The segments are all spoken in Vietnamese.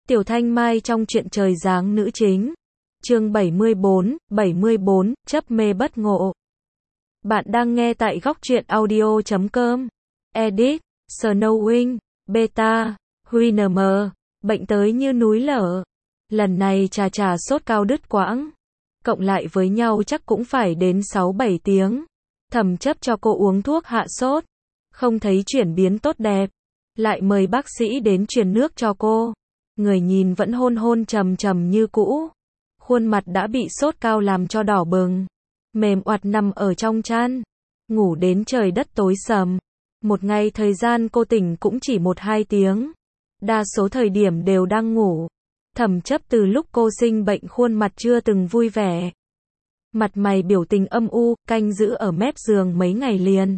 Tiểu Thanh Mai trong truyện Trời Giáng nữ chính. Chương 74, chấp mê bất ngộ. Bạn đang nghe tại góc truyện audio.com. Edit, Snowing, Beta, HuynM, bệnh tới như núi lở. Lần này trà sốt cao đứt quãng. Cộng lại với nhau chắc cũng phải đến 6-7 tiếng. Thẩm chấp cho cô uống thuốc hạ sốt. Không thấy chuyển biến tốt đẹp. Lại mời bác sĩ đến truyền nước cho cô. Người nhìn vẫn hôn trầm như cũ. Khuôn mặt đã bị sốt cao làm cho đỏ bừng. Mềm oặt nằm ở trong chăn. Ngủ đến trời đất tối sầm. Một ngày thời gian cô tỉnh cũng chỉ 1-2 tiếng. Đa số thời điểm đều đang ngủ. Thẩm chấp từ lúc cô sinh bệnh khuôn mặt chưa từng vui vẻ. Mặt mày biểu tình âm u, canh giữ ở mép giường mấy ngày liền.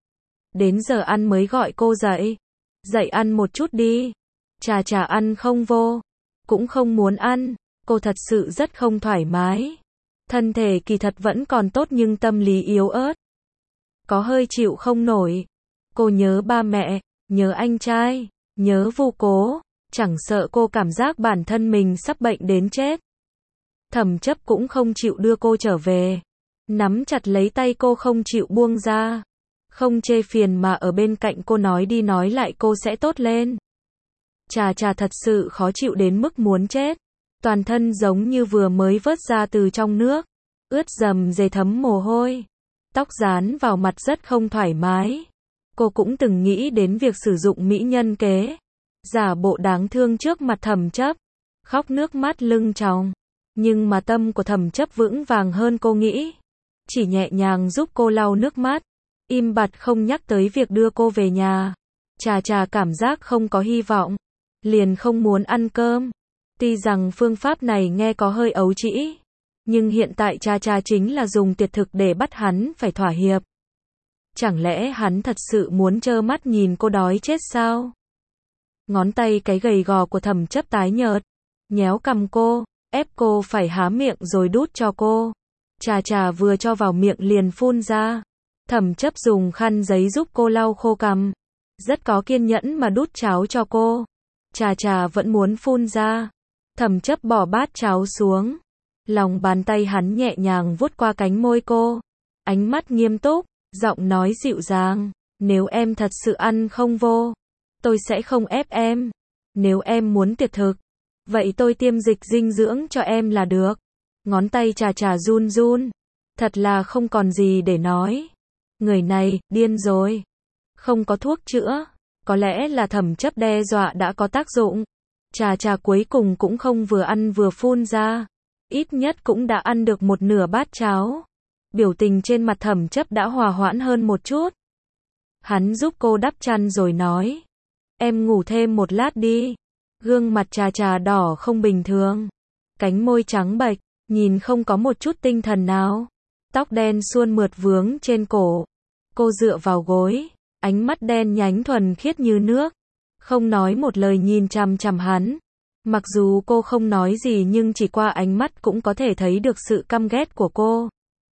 Đến giờ ăn mới gọi cô dậy. Dậy ăn một chút đi. Trà ăn không vô. Cũng không muốn ăn. Cô thật sự rất không thoải mái. Thân thể kỳ thật vẫn còn tốt nhưng tâm lý yếu ớt. Có hơi chịu không nổi. Cô nhớ ba mẹ, nhớ anh trai, nhớ Vu Cố. Chẳng sợ cô cảm giác bản thân mình sắp bệnh đến chết. Thẩm chấp cũng không chịu đưa cô trở về. Nắm chặt lấy tay cô không chịu buông ra. Không chê phiền mà ở bên cạnh cô nói đi nói lại cô sẽ tốt lên. Trà thật sự khó chịu đến mức muốn chết. Toàn thân giống như vừa mới vớt ra từ trong nước. Ướt rầm rề thấm mồ hôi. Tóc dán vào mặt rất không thoải mái. Cô cũng từng nghĩ đến việc sử dụng mỹ nhân kế. Giả bộ đáng thương trước mặt thẩm chấp. Khóc nước mắt lưng tròng. Nhưng mà tâm của thẩm chấp vững vàng hơn cô nghĩ. Chỉ nhẹ nhàng giúp cô lau nước mắt. Im bặt không nhắc tới việc đưa cô về nhà. Trà cảm giác không có hy vọng. Liền không muốn ăn cơm. Tuy rằng phương pháp này nghe có hơi ấu trĩ. Nhưng hiện tại trà chính là dùng tuyệt thực để bắt hắn phải thỏa hiệp. Chẳng lẽ hắn thật sự muốn trơ mắt nhìn cô đói chết sao? Ngón tay cái gầy gò của thẩm chấp tái nhợt. Nhéo cằm cô, ép cô phải há miệng rồi đút cho cô. Trà vừa cho vào miệng liền phun ra. Thẩm chấp dùng khăn giấy giúp cô lau khô cằm. Rất có kiên nhẫn mà đút cháo cho cô. Trà vẫn muốn phun ra. Thẩm chấp bỏ bát cháo xuống. Lòng bàn tay hắn nhẹ nhàng vuốt qua cánh môi cô. Ánh mắt nghiêm túc, giọng nói dịu dàng. Nếu em thật sự ăn không vô, tôi sẽ không ép em. Nếu em muốn tuyệt thực, vậy tôi tiêm dịch dinh dưỡng cho em là được. Ngón tay trà run. Thật là không còn gì để nói. Người này, điên rồi. Không có thuốc chữa. Có lẽ là thẩm chấp đe dọa đã có tác dụng. Trà cuối cùng cũng không vừa ăn vừa phun ra. Ít nhất cũng đã ăn được một nửa bát cháo. Biểu tình trên mặt thẩm chấp đã hòa hoãn hơn một chút. Hắn giúp cô đắp chăn rồi nói. Em ngủ thêm một lát đi. Gương mặt trà đỏ không bình thường. Cánh môi trắng bệch, nhìn không có một chút tinh thần nào. Tóc đen suôn mượt vướng trên cổ. Cô dựa vào gối. Ánh mắt đen nhánh thuần khiết như nước. Không nói một lời nhìn chằm hắn. Mặc dù cô không nói gì nhưng chỉ qua ánh mắt cũng có thể thấy được sự căm ghét của cô.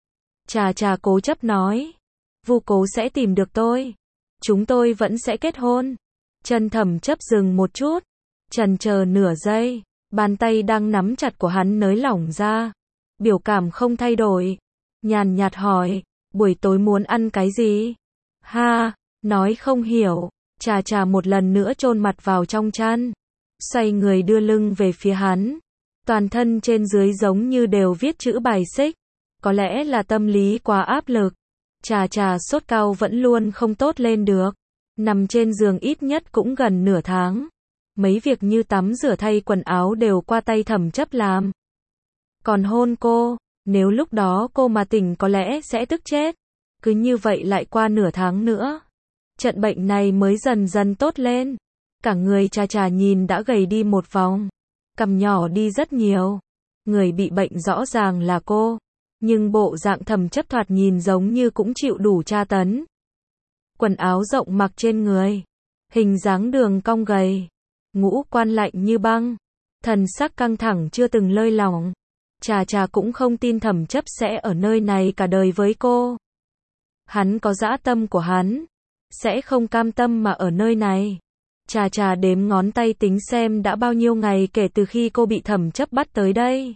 Trà cố chấp nói. Vu Cố sẽ tìm được tôi. Chúng tôi vẫn sẽ kết hôn. Chân thẩm chấp dừng một chút. Chần chờ nửa giây. Bàn tay đang nắm chặt của hắn nới lỏng ra. Biểu cảm không thay đổi. Nhàn nhạt hỏi. Buổi tối muốn ăn cái gì? Ha, nói không hiểu. Trà một lần nữa chôn mặt vào trong chăn. Xoay người đưa lưng về phía hắn. Toàn thân trên dưới giống như đều viết chữ bài xích. Có lẽ là tâm lý quá áp lực. Trà sốt cao vẫn luôn không tốt lên được. Nằm trên giường ít nhất cũng gần nửa tháng. Mấy việc như tắm rửa thay quần áo đều qua tay thẩm chấp làm. Còn hôn cô, nếu lúc đó cô mà tỉnh có lẽ sẽ tức chết. Cứ như vậy lại qua nửa tháng nữa. Trận bệnh này mới dần dần tốt lên. Cả người trà nhìn đã gầy đi một vòng. Cằm nhỏ đi rất nhiều. Người bị bệnh rõ ràng là cô. Nhưng bộ dạng thẩm chấp thoạt nhìn giống như cũng chịu đủ tra tấn. Quần áo rộng mặc trên người. Hình dáng đường cong gầy. Ngũ quan lạnh như băng. Thần sắc căng thẳng chưa từng lơi lỏng. Trà cũng không tin thẩm chấp sẽ ở nơi này cả đời với cô. Hắn có dã tâm của hắn. Sẽ không cam tâm mà ở nơi này. Chà chà đếm ngón tay tính xem đã bao nhiêu ngày kể từ khi cô bị thẩm chấp bắt tới đây.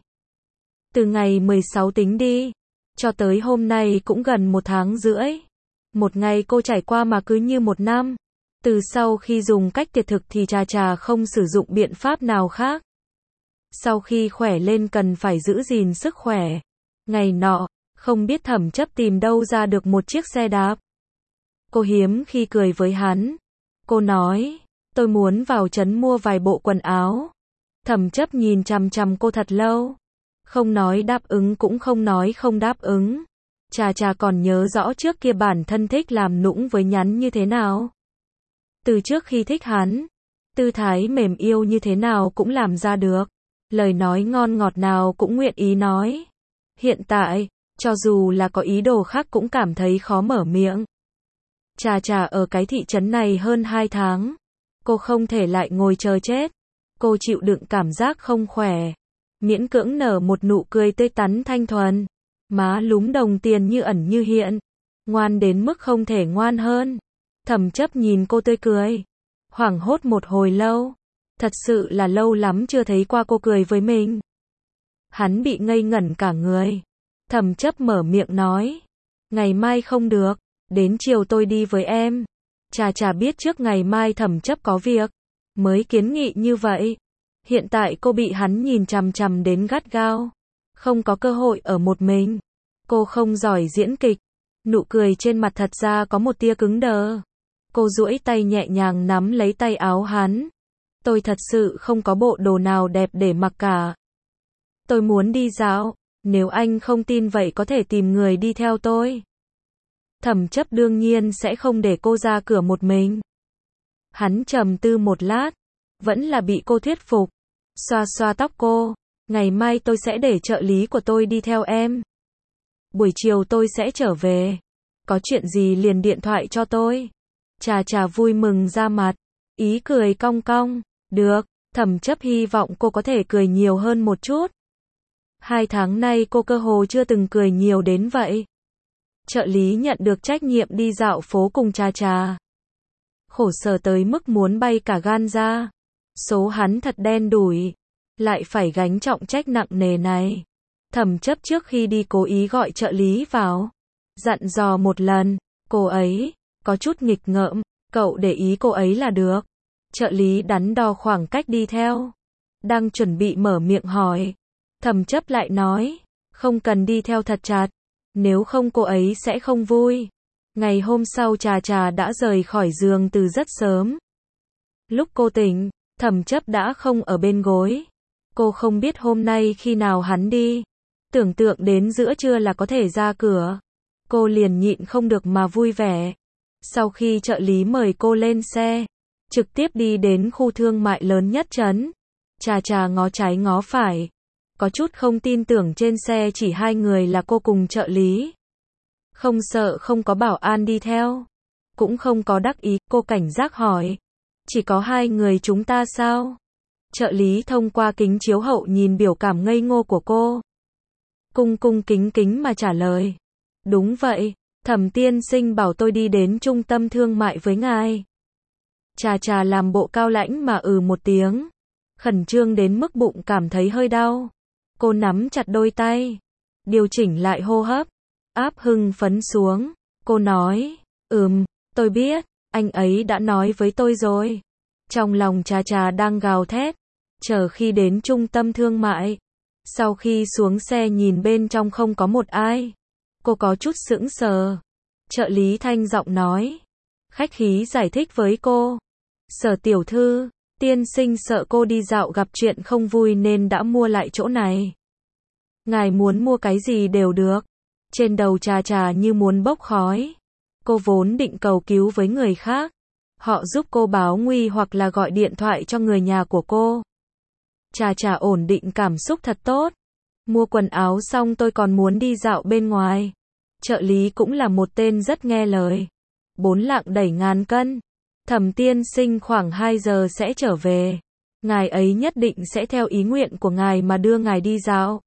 Từ ngày 16 tính đi, cho tới hôm nay cũng gần 1 tháng rưỡi. Một ngày cô trải qua mà cứ như 1 năm. Từ sau khi dùng cách tuyệt thực thì Trà Trà không sử dụng biện pháp nào khác. Sau khi khỏe lên cần phải giữ gìn sức khỏe. Ngày nọ, không biết thẩm chấp tìm đâu ra được một chiếc xe đạp. Cô hiếm khi cười với hắn. Cô nói, tôi muốn vào trấn mua vài bộ quần áo. Thẩm chấp nhìn chằm chằm cô thật lâu. Không nói đáp ứng cũng không nói không đáp ứng. Trà Trà còn nhớ rõ trước kia bản thân thích làm nũng với nhắn như thế nào. Từ trước khi thích hắn, tư thái mềm yêu như thế nào cũng làm ra được. Lời nói ngon ngọt nào cũng nguyện ý nói. Hiện tại, cho dù là có ý đồ khác cũng cảm thấy khó mở miệng. Trà Trà ở cái thị trấn này hơn 2 tháng. Cô không thể lại ngồi chờ chết. Cô chịu đựng cảm giác không khỏe. Miễn cưỡng nở một nụ cười tươi tắn thanh thuần. Má lúm đồng tiền như ẩn như hiện. Ngoan đến mức không thể ngoan hơn. Thẩm chấp nhìn cô tươi cười. Hoảng hốt một hồi lâu. Thật sự là lâu lắm chưa thấy qua cô cười với mình. Hắn bị ngây ngẩn cả người. Thẩm chấp mở miệng nói. Ngày mai không được. Đến chiều tôi đi với em. Trà Trà biết trước ngày mai thẩm chấp có việc. Mới kiến nghị như vậy. Hiện tại cô bị hắn nhìn chằm chằm đến gắt gao. Không có cơ hội ở một mình. Cô không giỏi diễn kịch. Nụ cười trên mặt thật ra có một tia cứng đờ. Cô duỗi tay nhẹ nhàng nắm lấy tay áo hắn. Tôi thật sự không có bộ đồ nào đẹp để mặc cả. Tôi muốn đi dạo. Nếu anh không tin vậy có thể tìm người đi theo tôi. Thẩm chấp đương nhiên sẽ không để cô ra cửa một mình. Hắn trầm tư một lát. Vẫn là bị cô thuyết phục. Xoa xoa tóc cô. Ngày mai tôi sẽ để trợ lý của tôi đi theo em. Buổi chiều tôi sẽ trở về. Có chuyện gì liền điện thoại cho tôi. Trà Trà vui mừng ra mặt. Ý cười cong cong. Được. Thẩm chấp hy vọng cô có thể cười nhiều hơn một chút. 2 tháng nay cô cơ hồ chưa từng cười nhiều đến vậy. Trợ lý nhận được trách nhiệm đi dạo phố cùng Trà Trà. Khổ sở tới mức muốn bay cả gan ra. Số hắn thật đen đủi. Lại phải gánh trọng trách nặng nề này. Thẩm chấp trước khi đi cố ý gọi trợ lý vào. Dặn dò một lần. Cô ấy có chút nghịch ngợm. Cậu để ý cô ấy là được. Trợ lý đắn đo khoảng cách đi theo. Đang chuẩn bị mở miệng hỏi. Thẩm chấp lại nói. Không cần đi theo thật chặt. Nếu không cô ấy sẽ không vui. Ngày hôm sau Trà Trà đã rời khỏi giường từ rất sớm. Lúc cô tỉnh, thẩm chấp đã không ở bên gối. Cô không biết hôm nay khi nào hắn đi. Tưởng tượng đến giữa trưa là có thể ra cửa. Cô liền nhịn không được mà vui vẻ. Sau khi trợ lý mời cô lên xe, trực tiếp đi đến khu thương mại lớn nhất trấn. Trà Trà ngó trái ngó phải. Có chút không tin tưởng trên xe chỉ 2 người là cô cùng trợ lý. Không sợ không có bảo an đi theo. Cũng không có đắc ý, cô cảnh giác hỏi. Chỉ có 2 người chúng ta sao? Trợ lý thông qua kính chiếu hậu nhìn biểu cảm ngây ngô của cô. Cung cung kính kính mà trả lời. Đúng vậy, Thẩm tiên sinh bảo tôi đi đến trung tâm thương mại với ngài. Trà Trà làm bộ cao lãnh mà một tiếng. Khẩn trương đến mức bụng cảm thấy hơi đau. Cô nắm chặt đôi tay. Điều chỉnh lại hô hấp. Áp hưng phấn xuống. Cô nói. Tôi biết. Anh ấy đã nói với tôi rồi. Trong lòng Trà Trà đang gào thét. Chờ khi đến trung tâm thương mại. Sau khi xuống xe nhìn bên trong không có một ai. Cô có chút sững sờ. Trợ lý thanh giọng nói. Khách khí giải thích với cô. Sở tiểu thư, tiên sinh sợ cô đi dạo gặp chuyện không vui nên đã mua lại chỗ này. Ngài muốn mua cái gì đều được. Trên đầu Trà Trà như muốn bốc khói. Cô vốn định cầu cứu với người khác. Họ giúp cô báo nguy hoặc là gọi điện thoại cho người nhà của cô. Trà Trà ổn định cảm xúc thật tốt. Mua quần áo xong tôi còn muốn đi dạo bên ngoài. Trợ lý cũng là một tên rất nghe lời. 4 lạng đẩy ngàn cân. Thẩm tiên sinh khoảng 2 giờ sẽ trở về. Ngài ấy nhất định sẽ theo ý nguyện của ngài mà đưa ngài đi dạo.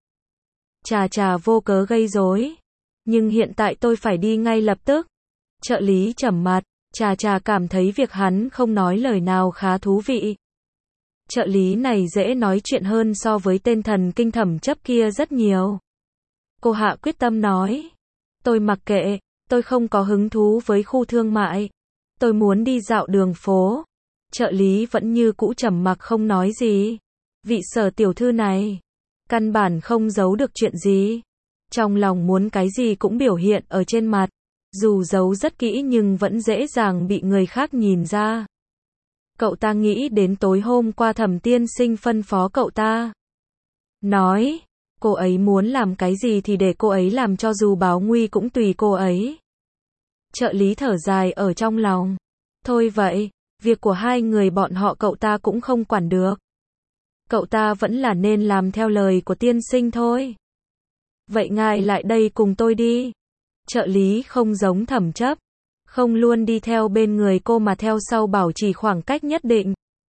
Trà Trà vô cớ gây rối. Nhưng hiện tại tôi phải đi ngay lập tức. Trợ lý trầm mặt. Trà cảm thấy việc hắn không nói lời nào khá thú vị. Trợ lý này dễ nói chuyện hơn so với tên thần kinh Thẩm Chấp kia rất nhiều. Cô hạ quyết tâm nói. Tôi mặc kệ, tôi không có hứng thú với khu thương mại. Tôi muốn đi dạo đường phố. Trợ lý vẫn như cũ trầm mặc không nói gì. Vị Sở tiểu thư này, căn bản không giấu được chuyện gì. Trong lòng muốn cái gì cũng biểu hiện ở trên mặt. Dù giấu rất kỹ nhưng vẫn dễ dàng bị người khác nhìn ra. Cậu ta nghĩ đến tối hôm qua Thẩm tiên sinh phân phó cậu ta. Nói, cô ấy muốn làm cái gì thì để cô ấy làm, cho dù báo nguy cũng tùy cô ấy. Trợ lý thở dài ở trong lòng. Thôi vậy, việc của hai người bọn họ cậu ta cũng không quản được. Cậu ta vẫn là nên làm theo lời của tiên sinh thôi. Vậy ngài lại đây cùng tôi đi. Trợ lý không giống Thẩm Chấp, không luôn đi theo bên người cô mà theo sau bảo trì khoảng cách nhất định.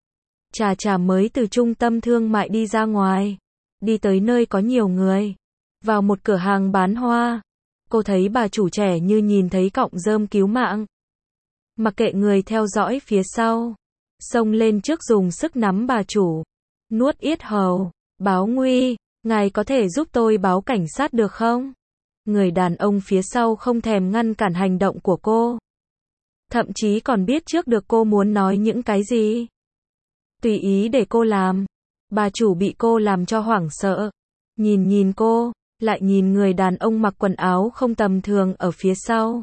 Trà mới từ trung tâm thương mại đi ra ngoài, đi tới nơi có nhiều người, vào một cửa hàng bán hoa. Cô thấy bà chủ trẻ như nhìn thấy cọng rơm cứu mạng. Mặc kệ người theo dõi phía sau, xông lên trước dùng sức nắm bà chủ, nuốt yết hầu. Báo nguy, ngài có thể giúp tôi báo cảnh sát được không? Người đàn ông phía sau không thèm ngăn cản hành động của cô. Thậm chí còn biết trước được cô muốn nói những cái gì. Tùy ý để cô làm. Bà chủ bị cô làm cho hoảng sợ. Nhìn cô, lại nhìn người đàn ông mặc quần áo không tầm thường ở phía sau.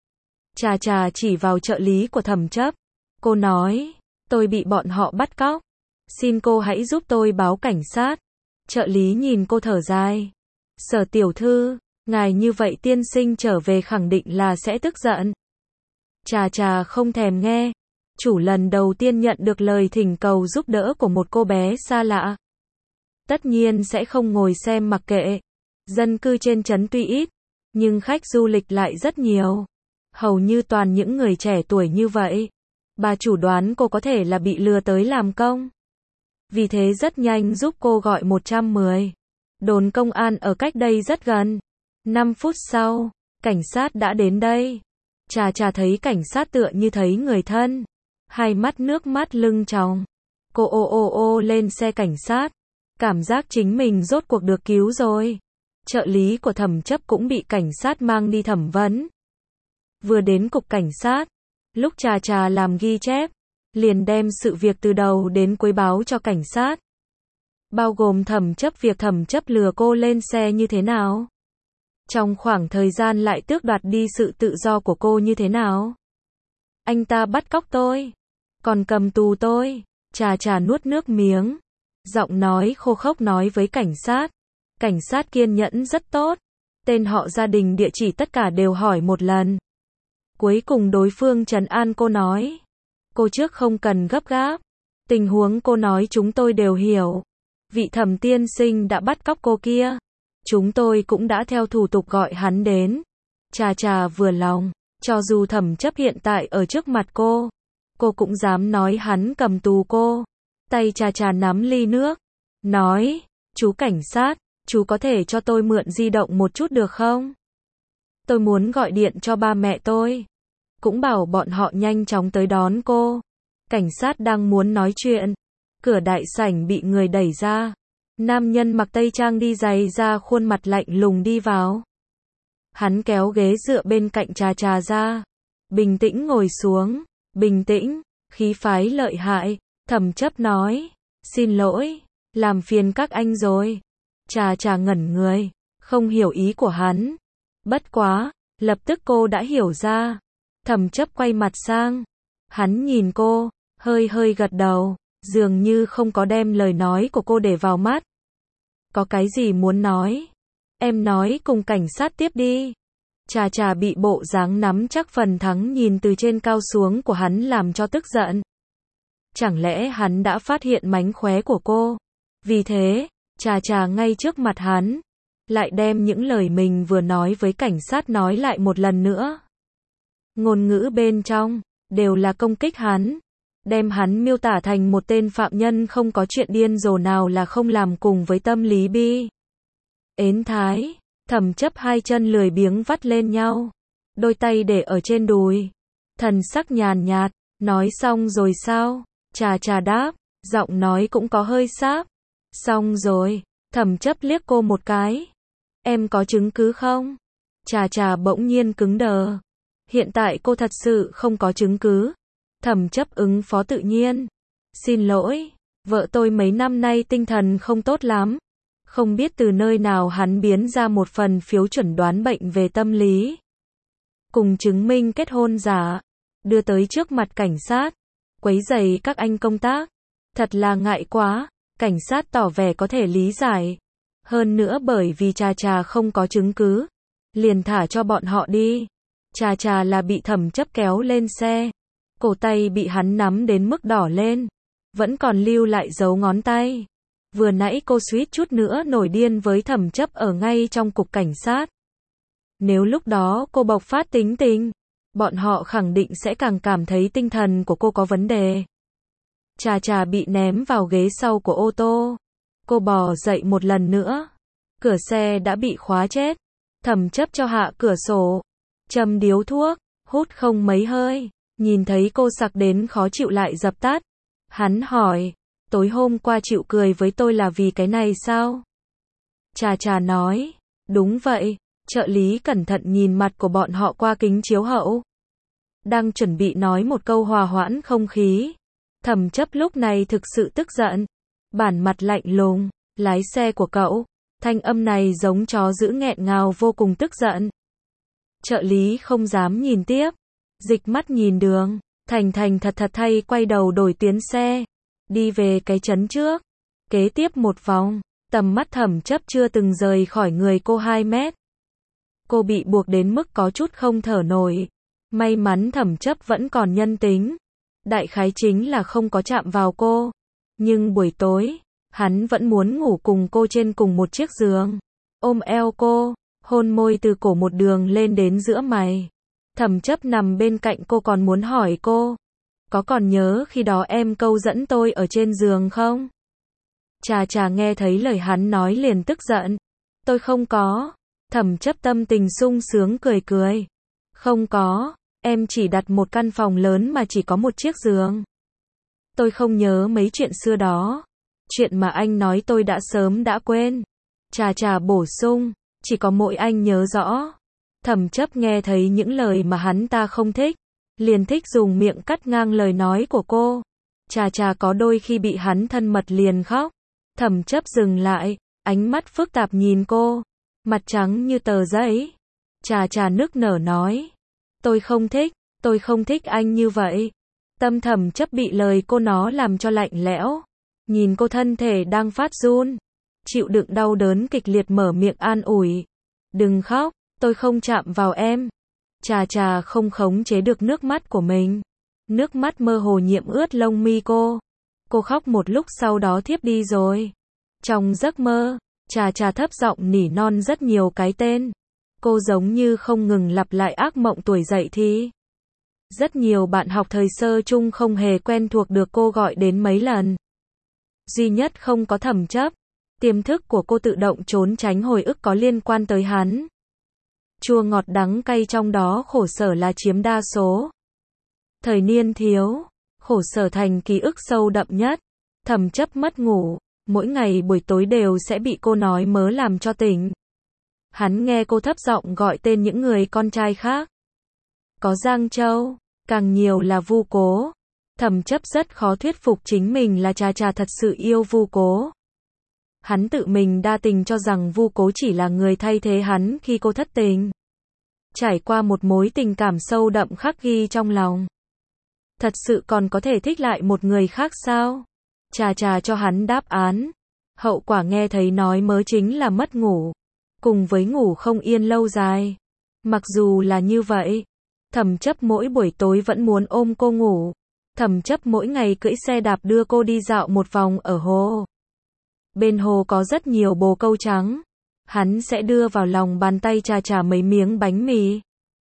Trà chỉ vào trợ lý của Thẩm Chấp. Cô nói, tôi bị bọn họ bắt cóc. Xin cô hãy giúp tôi báo cảnh sát. Trợ lý nhìn cô thở dài. Sở tiểu thư, ngài như vậy tiên sinh trở về khẳng định là sẽ tức giận. Trà không thèm nghe. Chủ lần đầu tiên nhận được lời thỉnh cầu giúp đỡ của một cô bé xa lạ. Tất nhiên sẽ không ngồi xem mặc kệ. Dân cư trên trấn tuy ít, nhưng khách du lịch lại rất nhiều. Hầu như toàn những người trẻ tuổi như vậy. Bà chủ đoán cô có thể là bị lừa tới làm công. Vì thế rất nhanh giúp cô gọi 110. Đồn công an ở cách đây rất gần. 5 phút sau, cảnh sát đã đến đây. Trà thấy cảnh sát tựa như thấy người thân. Hai mắt nước mắt lưng tròng. Cô ô lên xe cảnh sát. Cảm giác chính mình rốt cuộc được cứu rồi. Trợ lý của Thẩm Chấp cũng bị cảnh sát mang đi thẩm vấn. Vừa đến cục cảnh sát, lúc Trà làm ghi chép, liền đem sự việc từ đầu đến cuối báo cho cảnh sát. Bao gồm Thẩm Chấp việc Thẩm Chấp lừa cô lên xe như thế nào. Trong khoảng thời gian lại tước đoạt đi sự tự do của cô như thế nào. Anh ta bắt cóc tôi, còn cầm tù tôi. Trà nuốt nước miếng, giọng nói khô khốc nói với cảnh sát. Cảnh sát kiên nhẫn rất tốt. Tên họ, gia đình, địa chỉ tất cả đều hỏi một lần. Cuối cùng đối phương trấn an cô nói. Cô trước không cần gấp gáp. Tình huống cô nói chúng tôi đều hiểu. Vị Thẩm tiên sinh đã bắt cóc cô kia. Chúng tôi cũng đã theo thủ tục gọi hắn đến. Trà vừa lòng. Cho dù Thẩm Chấp hiện tại ở trước mặt cô cũng dám nói hắn cầm tù cô. Tay Trà nắm ly nước. Nói, chú cảnh sát, chú có thể cho tôi mượn di động một chút được không? Tôi muốn gọi điện cho ba mẹ tôi. Cũng bảo bọn họ nhanh chóng tới đón cô. Cảnh sát đang muốn nói chuyện. Cửa đại sảnh bị người đẩy ra. Nam nhân mặc tây trang đi giày da, khuôn mặt lạnh lùng đi vào. Hắn kéo ghế dựa bên cạnh Trà ra. Bình tĩnh ngồi xuống. Bình tĩnh, khí phái lợi hại. Thẩm Chấp nói. Xin lỗi, làm phiền các anh rồi. Trà ngẩn người, không hiểu ý của hắn. Bất quá, lập tức cô đã hiểu ra. Thẩm Chấp quay mặt sang. Hắn nhìn cô, hơi gật đầu, dường như không có đem lời nói của cô để vào mắt. Có cái gì muốn nói? Em nói cùng cảnh sát tiếp đi. Trà bị bộ dáng nắm chắc phần thắng nhìn từ trên cao xuống của hắn làm cho tức giận. Chẳng lẽ hắn đã phát hiện mánh khóe của cô? Vì thế, Trà ngay trước mặt hắn, lại đem những lời mình vừa nói với cảnh sát nói lại một lần nữa. Ngôn ngữ bên trong đều là công kích hắn, đem hắn miêu tả thành một tên phạm nhân không có chuyện điên rồ nào là không làm cùng với tâm lý bi ến thái. Thẩm Chấp hai chân lười biếng vắt lên nhau, đôi tay để ở trên đùi, thần sắc nhàn nhạt, nói xong rồi sao? Trà trà đáp, giọng nói cũng có hơi sáp. Xong rồi, Thẩm Chấp liếc cô một cái. Em có chứng cứ không? Trà trà bỗng nhiên cứng đờ. Hiện tại cô thật sự không có chứng cứ. Thẩm Chấp ứng phó tự nhiên. Xin lỗi, vợ tôi mấy năm nay tinh thần không tốt lắm. Không biết từ nơi nào hắn biến ra một phần phiếu chuẩn đoán bệnh về tâm lý. Cùng chứng minh kết hôn giả. Đưa tới trước mặt cảnh sát. Quấy rầy các anh công tác. Thật là ngại quá. Cảnh sát tỏ vẻ có thể lý giải. Hơn nữa bởi vì Trà Trà không có chứng cứ. Liền thả cho bọn họ đi. Trà Trà là bị Thẩm Chấp kéo lên xe. Cổ tay bị hắn nắm đến mức đỏ lên. Vẫn còn lưu lại dấu ngón tay. Vừa nãy cô suýt chút nữa nổi điên với Thẩm Chấp ở ngay trong cục cảnh sát. Nếu lúc đó cô bộc phát tính tình, bọn họ khẳng định sẽ càng cảm thấy tinh thần của cô có vấn đề. Trà Trà bị ném vào ghế sau của ô tô. Cô bò dậy một lần nữa. Cửa xe đã bị khóa chết. Thẩm Chấp cho hạ cửa sổ. Châm điếu thuốc, hút không mấy hơi. Nhìn thấy cô sặc đến khó chịu lại dập tắt. Hắn hỏi, tối hôm qua chịu cười với tôi là vì cái này sao? Trà Trà nói, đúng vậy. Trợ lý cẩn thận nhìn mặt của bọn họ qua kính chiếu hậu. Đang chuẩn bị nói một câu hòa hoãn không khí. Thẩm Chấp lúc này thực sự tức giận. Bản mặt lạnh lùng, lái xe của cậu. Thanh âm này giống chó dữ nghẹn ngào vô cùng tức giận. Trợ lý không dám nhìn tiếp. Dịch mắt nhìn đường. Thành thật thay quay đầu đổi tuyến xe. Đi về cái trấn trước. Kế tiếp một vòng. Tầm mắt Thẩm Chấp chưa từng rời khỏi người cô 2 mét. Cô bị buộc đến mức có chút không thở nổi. May mắn Thẩm Chấp vẫn còn nhân tính. Đại khái chính là không có chạm vào cô. Nhưng buổi tối, hắn vẫn muốn ngủ cùng cô trên cùng một chiếc giường. Ôm eo cô, hôn môi từ cổ một đường lên đến giữa mày. Thẩm Chấp nằm bên cạnh cô còn muốn hỏi cô. Có còn nhớ khi đó em câu dẫn tôi ở trên giường không? Trà Trà nghe thấy lời hắn nói liền tức giận. Tôi không có. Thẩm Chấp tâm tình sung sướng cười cười. Không có, em chỉ đặt một căn phòng lớn mà chỉ có một chiếc giường. Tôi không nhớ mấy chuyện xưa đó. Chuyện mà anh nói tôi đã sớm đã quên. Trà Trà bổ sung, chỉ có mỗi anh nhớ rõ. Thẩm Chấp nghe thấy những lời mà hắn ta không thích. Liền thích dùng miệng cắt ngang lời nói của cô. Trà Trà có đôi khi bị hắn thân mật liền khóc. Thẩm Chấp dừng lại, ánh mắt phức tạp nhìn cô. Mặt trắng như tờ giấy. Trà Trà nức nở nói. Tôi không thích anh như vậy. Tâm Thẩm Chấp bị lời cô nó làm cho lạnh lẽo. Nhìn cô thân thể đang phát run. Chịu đựng đau đớn kịch liệt mở miệng an ủi. Đừng khóc, tôi không chạm vào em. Trà Trà không khống chế được nước mắt của mình. Nước mắt mơ hồ nhiễm ướt lông mi cô. Cô khóc một lúc sau đó thiếp đi rồi. Trong giấc mơ, Trà Trà thấp giọng nỉ non rất nhiều cái tên. Cô giống như không ngừng lặp lại ác mộng tuổi dậy thì. Rất nhiều bạn học thời sơ chung không hề quen thuộc được cô gọi đến mấy lần. Duy nhất không có Thẩm Chấp. Tiềm thức của cô tự động trốn tránh hồi ức có liên quan tới hắn. Chua ngọt đắng cay trong đó khổ sở là chiếm đa số. Thời niên thiếu, khổ sở thành ký ức sâu đậm nhất. Thẩm Chấp mất ngủ, mỗi ngày buổi tối đều sẽ bị cô nói mớ làm cho tỉnh. Hắn nghe cô thấp giọng gọi tên những người con trai khác. Có Giang Châu, càng nhiều là Vu Cố. Thẩm Chấp rất khó thuyết phục chính mình là Trà Trà thật sự yêu Vu Cố. Hắn tự mình đa tình cho rằng Vu Cố chỉ là người thay thế hắn khi cô thất tình. Trải qua một mối tình cảm sâu đậm khắc ghi trong lòng. Thật sự còn có thể thích lại một người khác sao? Trà Trà cho hắn đáp án. Hậu quả nghe thấy nói mớ chính là mất ngủ. Cùng với ngủ không yên lâu dài. Mặc dù là như vậy, Thẩm Chấp mỗi buổi tối vẫn muốn ôm cô ngủ. Thẩm Chấp mỗi ngày cưỡi xe đạp đưa cô đi dạo một vòng ở hồ. Bên hồ có rất nhiều bồ câu trắng. Hắn sẽ đưa vào lòng bàn tay Trà Trà mấy miếng bánh mì.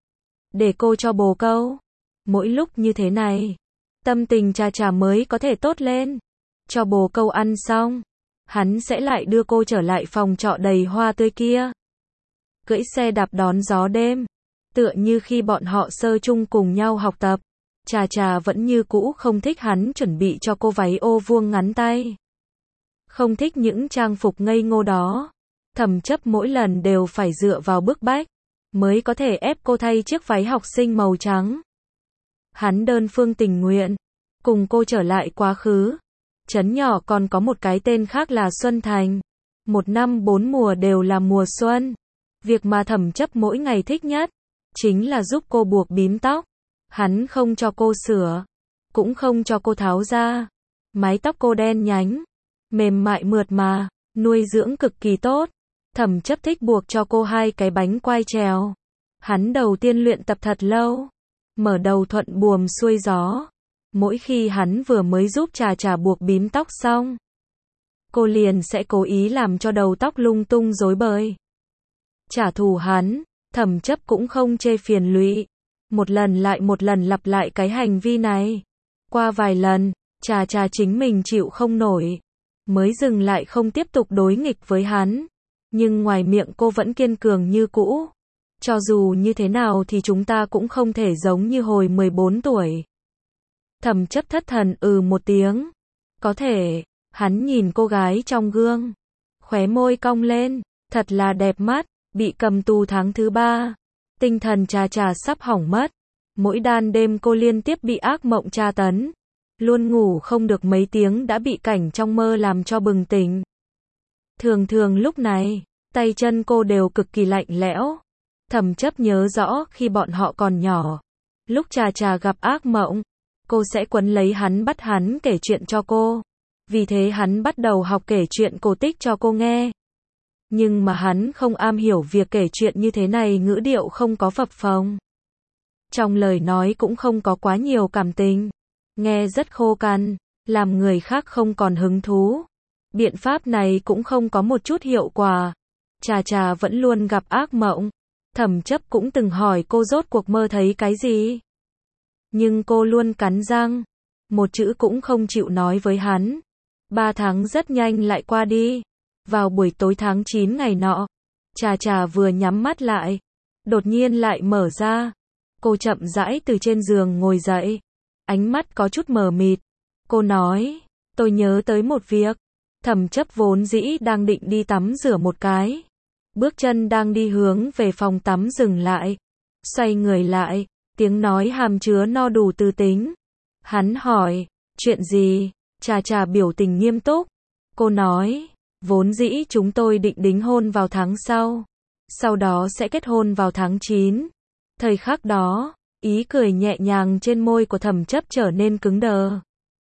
Để cô cho bồ câu. Mỗi lúc như thế này, tâm tình Trà Trà mới có thể tốt lên. Cho bồ câu ăn xong, hắn sẽ lại đưa cô trở lại phòng trọ đầy hoa tươi kia. Cưỡi xe đạp đón gió đêm. Tựa như khi bọn họ sơ chung cùng nhau học tập, Trà Trà vẫn như cũ không thích hắn chuẩn bị cho cô váy ô vuông ngắn tay. Không thích những trang phục ngây ngô đó. Thẩm Chấp mỗi lần đều phải dựa vào bức bách, mới có thể ép cô thay chiếc váy học sinh màu trắng. Hắn đơn phương tình nguyện, cùng cô trở lại quá khứ. Trấn nhỏ còn có một cái tên khác là Xuân Thành. Một năm 4 mùa đều là mùa xuân. Việc mà Thẩm Chấp mỗi ngày thích nhất, chính là giúp cô buộc bím tóc. Hắn không cho cô sửa, cũng không cho cô tháo ra. Mái tóc cô đen nhánh, mềm mại mượt mà, nuôi dưỡng cực kỳ tốt. Thẩm Chấp thích buộc cho cô 2 cái bánh quai trèo. Hắn đầu tiên luyện tập thật lâu, mở đầu thuận buồm xuôi gió. Mỗi khi hắn vừa mới giúp Trà Trà buộc bím tóc xong, cô liền sẽ cố ý làm cho đầu tóc lung tung rối bời. Trả thù hắn, Thẩm Chấp cũng không chê phiền lụy. Một lần lại một lần lặp lại cái hành vi này. Qua vài lần, Trà Trà chính mình chịu không nổi, mới dừng lại không tiếp tục đối nghịch với hắn. Nhưng ngoài miệng cô vẫn kiên cường như cũ. Cho dù như thế nào thì chúng ta cũng không thể giống như hồi 14 tuổi. Thẩm Chấp thất thần một tiếng. Có thể, hắn nhìn cô gái trong gương. Khóe môi cong lên, thật là đẹp mắt, bị cầm tù tháng thứ 3. Tinh thần Trà Trà sắp hỏng mất. Mỗi đan đêm cô liên tiếp bị ác mộng tra tấn. Luôn ngủ không được mấy tiếng đã bị cảnh trong mơ làm cho bừng tỉnh. Thường thường lúc này, tay chân cô đều cực kỳ lạnh lẽo. Thẩm Chấp nhớ rõ khi bọn họ còn nhỏ. Lúc Trà Trà gặp ác mộng, cô sẽ quấn lấy hắn bắt hắn kể chuyện cho cô. Vì thế hắn bắt đầu học kể chuyện cổ tích cho cô nghe. Nhưng mà hắn không am hiểu việc kể chuyện như thế này, ngữ điệu không có phập phồng. Trong lời nói cũng không có quá nhiều cảm tình. Nghe rất khô cằn, làm người khác không còn hứng thú. Biện pháp này cũng không có một chút hiệu quả. Trà Trà vẫn luôn gặp ác mộng. Thẩm Chấp cũng từng hỏi cô rốt cuộc mơ thấy cái gì. Nhưng cô luôn cắn răng, một chữ cũng không chịu nói với hắn. 3 tháng rất nhanh lại qua đi. Vào buổi tối tháng 9 ngày nọ, Trà Trà vừa nhắm mắt lại, đột nhiên lại mở ra. Cô chậm rãi từ trên giường ngồi dậy, ánh mắt có chút mờ mịt. Cô nói, tôi nhớ tới một việc. Thẩm Chấp vốn dĩ đang định đi tắm rửa một cái. Bước chân đang đi hướng về phòng tắm dừng lại. Xoay người lại, tiếng nói hàm chứa no đủ tư tính. Hắn hỏi, chuyện gì? Trà Trà biểu tình nghiêm túc. Cô nói, vốn dĩ chúng tôi định đính hôn vào tháng sau đó sẽ kết hôn vào tháng 9. Thời khắc đó, ý cười nhẹ nhàng trên môi của Thẩm Chấp trở nên cứng đờ.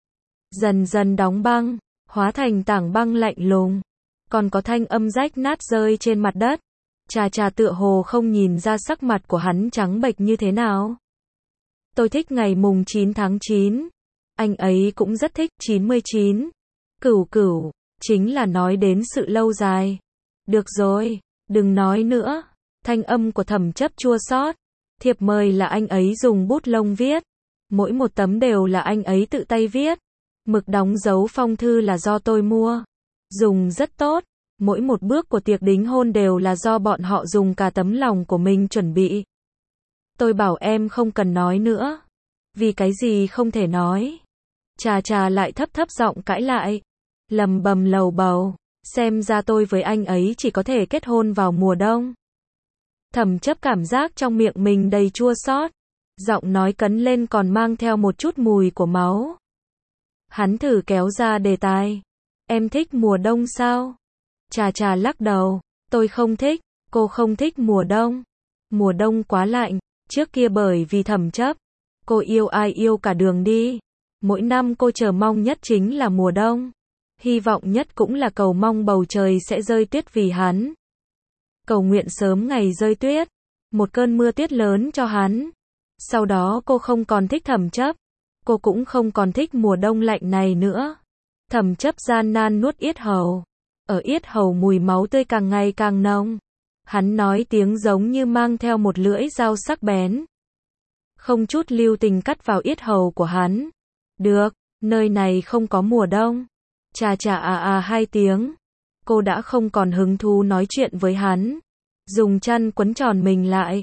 Dần dần đóng băng, hóa thành tảng băng lạnh lùng. Còn có thanh âm rách nát rơi trên mặt đất. Trà Trà tựa hồ không nhìn ra sắc mặt của hắn trắng bệch như thế nào. Tôi thích ngày mùng 9 tháng 9. Anh ấy cũng rất thích 99. Cửu, chính là nói đến sự lâu dài. Được rồi, đừng nói nữa. Thanh âm của Thẩm Chấp chua xót. Thiệp mời là anh ấy dùng bút lông viết. Mỗi một tấm đều là anh ấy tự tay viết. Mực đóng dấu phong thư là do tôi mua. Dùng rất tốt. Mỗi một bước của tiệc đính hôn đều là do bọn họ dùng cả tấm lòng của mình chuẩn bị. Tôi bảo em không cần nói nữa. Vì cái gì không thể nói? Trà Trà lại thấp giọng cãi lại. Lầm bầm lầu bầu. Xem ra tôi với anh ấy chỉ có thể kết hôn vào mùa đông. Thẩm Chấp cảm giác trong miệng mình đầy chua xót. Giọng nói cấn lên còn mang theo một chút mùi của máu. Hắn thử kéo ra đề tài. Em thích mùa đông sao? Trà Trà lắc đầu. Tôi không thích. Cô không thích mùa đông. Mùa đông quá lạnh. Trước kia bởi vì Thẩm Chấp, cô yêu ai yêu cả đường đi. Mỗi năm cô chờ mong nhất chính là mùa đông. Hy vọng nhất cũng là cầu mong bầu trời sẽ rơi tuyết vì hắn. Cầu nguyện sớm ngày rơi tuyết. Một cơn mưa tuyết lớn cho hắn. Sau đó cô không còn thích Thẩm Chấp. Cô cũng không còn thích mùa đông lạnh này nữa. Thẩm Chấp gian nan nuốt yết hầu. Ở yết hầu mùi máu tươi càng ngày càng nồng. Hắn nói tiếng giống như mang theo một lưỡi dao sắc bén. Không chút lưu tình cắt vào yết hầu của hắn. Được, nơi này không có mùa đông. Trà Trà 2 tiếng. Cô đã không còn hứng thú nói chuyện với hắn. Dùng chăn quấn tròn mình lại.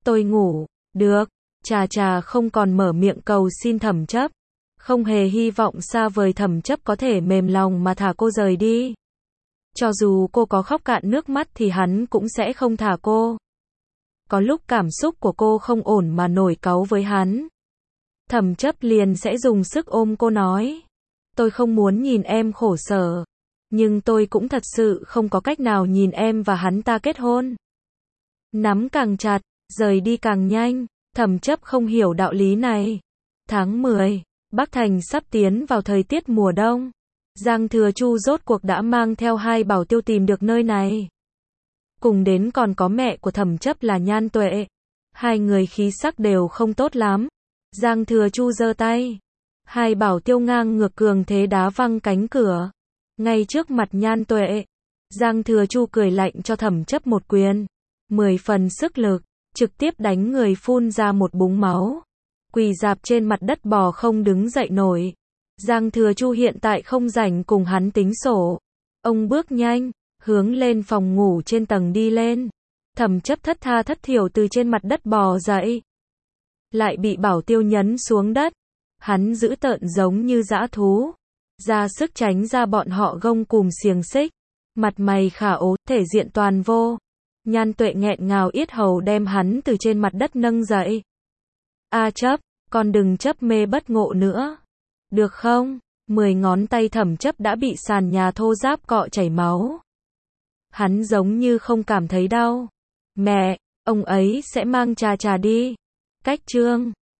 Tôi ngủ. Được. Trà Trà không còn mở miệng cầu xin Thẩm Chấp. Không hề hy vọng xa vời Thẩm Chấp có thể mềm lòng mà thả cô rời đi. Cho dù cô có khóc cạn nước mắt thì hắn cũng sẽ không thả cô. Có lúc cảm xúc của cô không ổn mà nổi cáu với hắn. Thẩm Chấp liền sẽ dùng sức ôm cô nói. Tôi không muốn nhìn em khổ sở. Nhưng tôi cũng thật sự không có cách nào nhìn em và hắn ta kết hôn. Nắm càng chặt, rời đi càng nhanh. Thẩm Chấp không hiểu đạo lý này. Tháng 10, Bắc Thành sắp tiến vào thời tiết mùa đông. Giang Thừa Chu rốt cuộc đã mang theo hai bảo tiêu tìm được nơi này. Cùng đến còn có mẹ của Thẩm Chấp là Nhan Tuệ. Hai người khí sắc đều không tốt lắm. Giang Thừa Chu giơ tay. Hai bảo tiêu ngang ngược cường thế đá văng cánh cửa. Ngay trước mặt Nhan Tuệ. Giang Thừa Chu cười lạnh cho Thẩm Chấp một quyền. 10 phần sức lực. Trực tiếp đánh người phun ra một búng máu. Quỳ rạp trên mặt đất bò không đứng dậy nổi. Giang Thừa Chu hiện tại không rảnh cùng hắn tính sổ. Ông bước nhanh, hướng lên phòng ngủ trên tầng đi lên. Thẩm Chấp thất tha thất thiểu từ trên mặt đất bò dậy. Lại bị bảo tiêu nhấn xuống đất. Hắn dữ tợn giống như dã thú. Ra sức tránh ra bọn họ gông cùm xiềng xích. Mặt mày khả ố, thể diện toàn vô. Nhan Tuệ nghẹn ngào yết hầu đem hắn từ trên mặt đất nâng dậy. A Chấp, con đừng chấp mê bất ngộ nữa. Được không? 10 ngón tay Thẩm Chấp đã bị sàn nhà thô ráp cọ chảy máu. Hắn giống như không cảm thấy đau. Mẹ, ông ấy sẽ mang Trà Trà đi. Cách chương